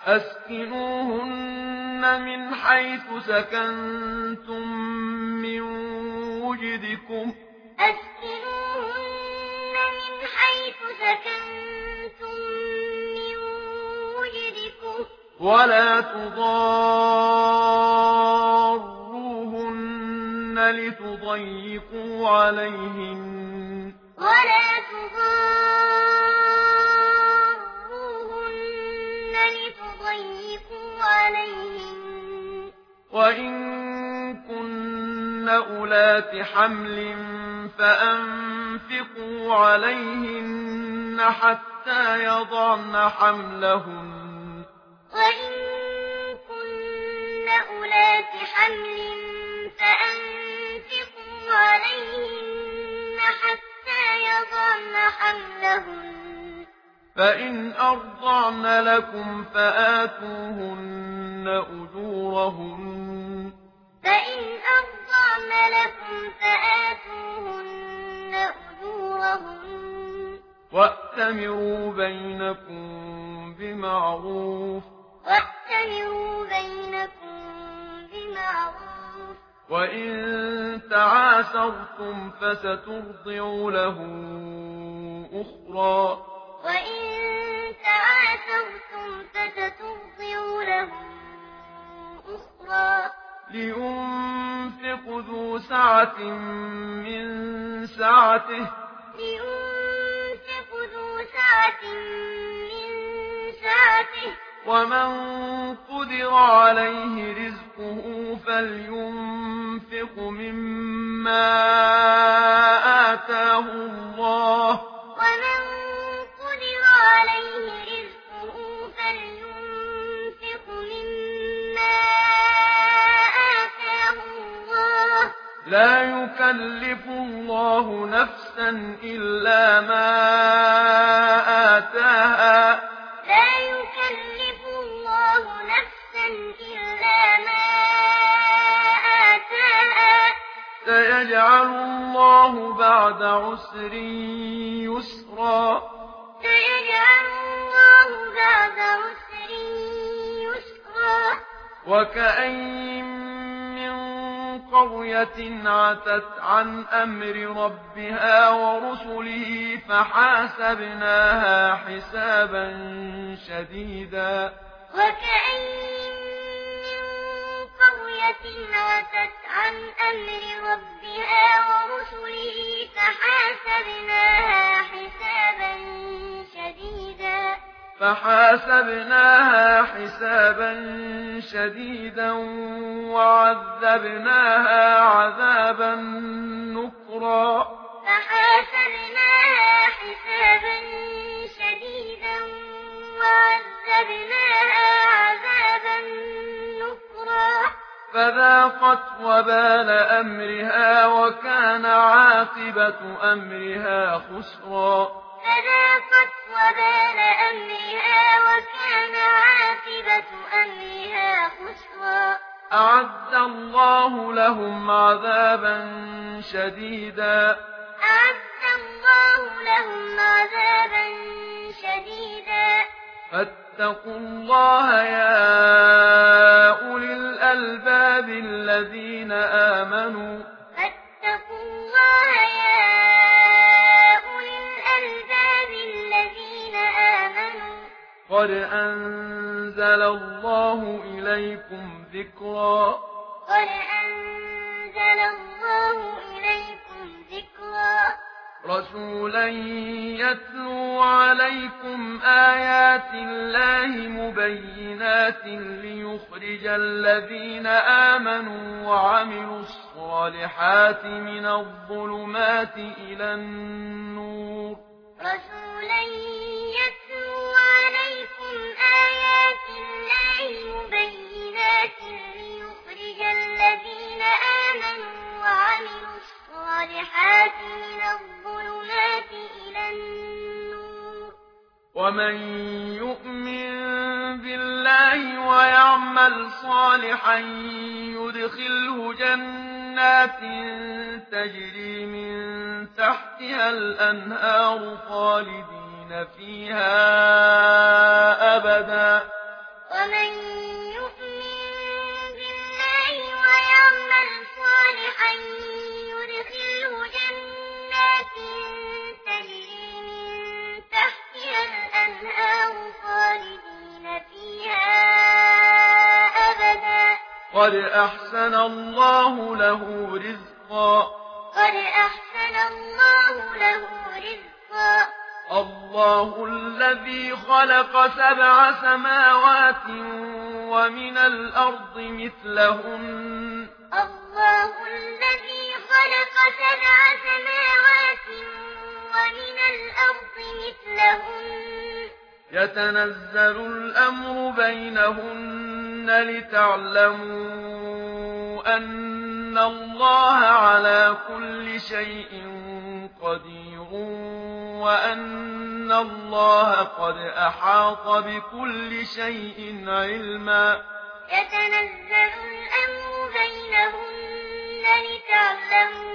أسكنوهن من حيث سكنتم من وجدكم ولا تضاروهن لتضيقوا عليهن وإن كن أولات حمل فأنفقوا عليهن حتى يضعن حملهن فإن أرضعن لكم فآتوهن أجورهن وأتمروا بينكم بمعروف وإن تعاسرتم فسترضع له أخرى لينفق ذو سعة من سعته ومن قدر عليه رزقه فلينفق مما آتاه الله لا يكلف الله نفسا إلا ما آتاها سيجعل الله بعد عسر يسرا وكأين من قرية عتت عن أمر ربها ورسله فحاسبناها حسابا شديدا وعذبناها عذابا نكرا فذاقت وبال أمرها وكان عاقبة أمرها خسرا أعد الله لهم عذابا شديدا فاتقوا الله يا أولي الألباب الذين آمنوا قد أنزل الله إليكم ذكرا رسولا يتلو عليكم آيات الله مبينات ليخرج الذين آمنوا وعملوا الصالحات من الظلمات إلى النور ومن يؤمن بالله ويعمل صالحا يدخله جنات تجري من تحتها الأنهار خالدين فيها أبدا ومن يؤمن بالله ويعمل صالحا يدخله جنات تجري من تحتها الأنهار خالدين فيها أبدا قد أحسن الله له رزقا قد أحسن الله له رزقا الله الذي خلق 7 سماوات ومن الأرض مثلهن الله الذي خلق 7 سماوات ومن الأرض مثلهن يتنزل الأمر بينهن لتعلموا أن الله على كل شيء قدير وأن الله قد أحاط بكل شيء علما يتنزل الأمر بينهن لتعلموا